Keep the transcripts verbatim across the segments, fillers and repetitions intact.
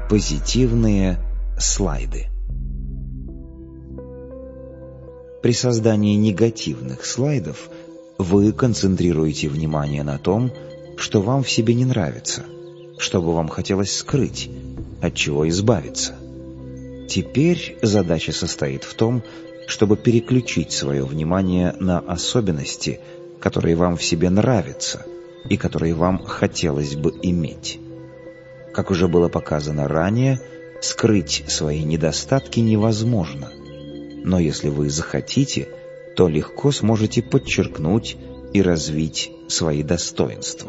Позитивные слайды. При создании негативных слайдов вы концентрируете внимание на том, что вам в себе не нравится, что бы вам хотелось скрыть, от чего избавиться. Теперь задача состоит в том, чтобы переключить свое внимание на особенности, которые вам в себе нравятся и которые вам хотелось бы иметь. Как уже было показано ранее, скрыть свои недостатки невозможно, но если вы захотите, то легко сможете подчеркнуть и развить свои достоинства.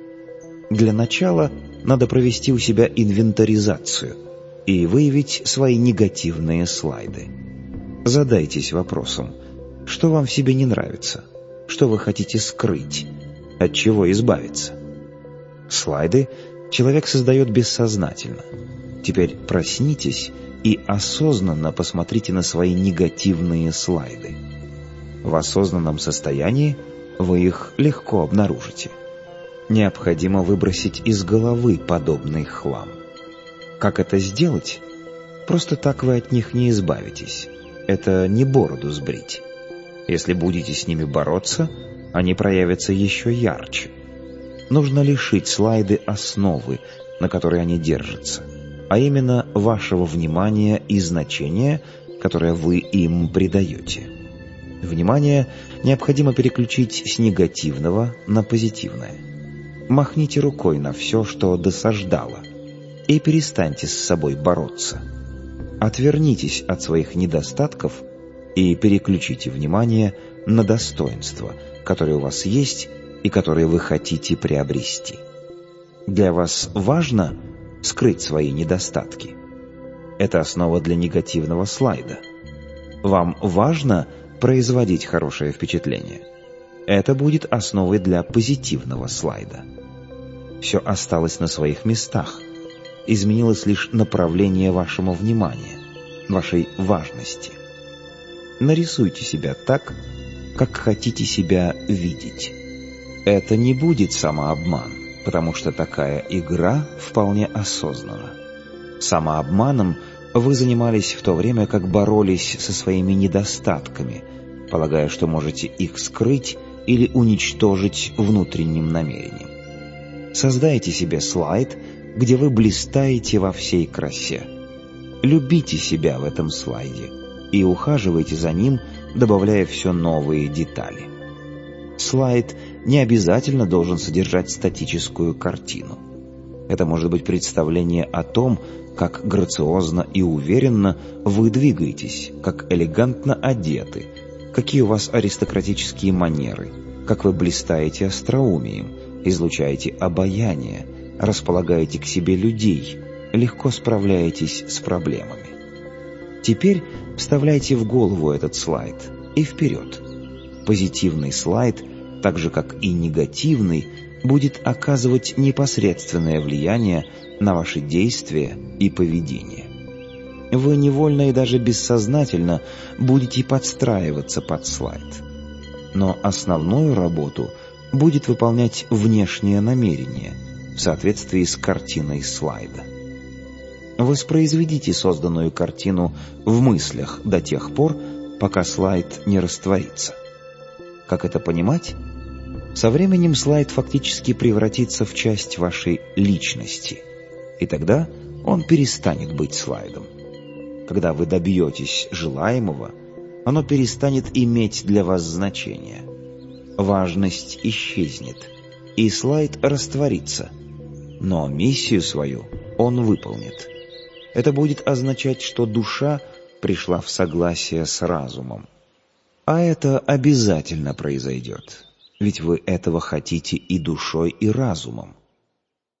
Для начала надо провести у себя инвентаризацию и выявить свои негативные слайды. Задайтесь вопросом, что вам в себе не нравится, что вы хотите скрыть, от чего избавиться. Слайды человек создает бессознательно. Теперь проснитесь и осознанно посмотрите на свои негативные слайды. В осознанном состоянии вы их легко обнаружите. Необходимо выбросить из головы подобный хлам. Как это сделать? Просто так вы от них не избавитесь. Это не бороду сбрить. Если будете с ними бороться, они проявятся еще ярче. Нужно лишить слайды основы, на которой они держатся, а именно вашего внимания и значения, которое вы им придаете. Внимание необходимо переключить с негативного на позитивное. Махните рукой на все, что досаждало, и перестаньте с собой бороться. Отвернитесь от своих недостатков и переключите внимание на достоинства, которые у вас есть и которые вы хотите приобрести. Для вас важно скрыть свои недостатки. Это основа для негативного слайда. Вам важно производить хорошее впечатление. Это будет основой для позитивного слайда. Все осталось на своих местах. Изменилось лишь направление вашему внимания, вашей важности. Нарисуйте себя так, как хотите себя видеть. Это не будет самообман, потому что такая игра вполне осознанна. Самообманом вы занимались в то время, как боролись со своими недостатками, полагая, что можете их скрыть или уничтожить внутренним намерением. Создайте себе слайд, где вы блистаете во всей красе. Любите себя в этом слайде и ухаживайте за ним, добавляя все новые детали. Слайд не обязательно должен содержать статическую картину. Это может быть представление о том, как грациозно и уверенно вы двигаетесь, как элегантно одеты, какие у вас аристократические манеры, как вы блистаете остроумием, излучаете обаяние, располагаете к себе людей, легко справляетесь с проблемами. Теперь вставляйте в голову этот слайд и вперед. Позитивный слайд, так же как и негативный, будет оказывать непосредственное влияние на ваши действия и поведение. Вы невольно и даже бессознательно будете подстраиваться под слайд. Но основную работу будет выполнять внешнее намерение в соответствии с картиной слайда. Воспроизведите созданную картину в мыслях до тех пор, пока слайд не растворится. Как это понимать? Со временем слайд фактически превратится в часть вашей личности, и тогда он перестанет быть слайдом. Когда вы добьетесь желаемого, оно перестанет иметь для вас значение. Важность исчезнет, и слайд растворится, но миссию свою он выполнит. Это будет означать, что душа пришла в согласие с разумом. А это обязательно произойдет, ведь вы этого хотите и душой, и разумом.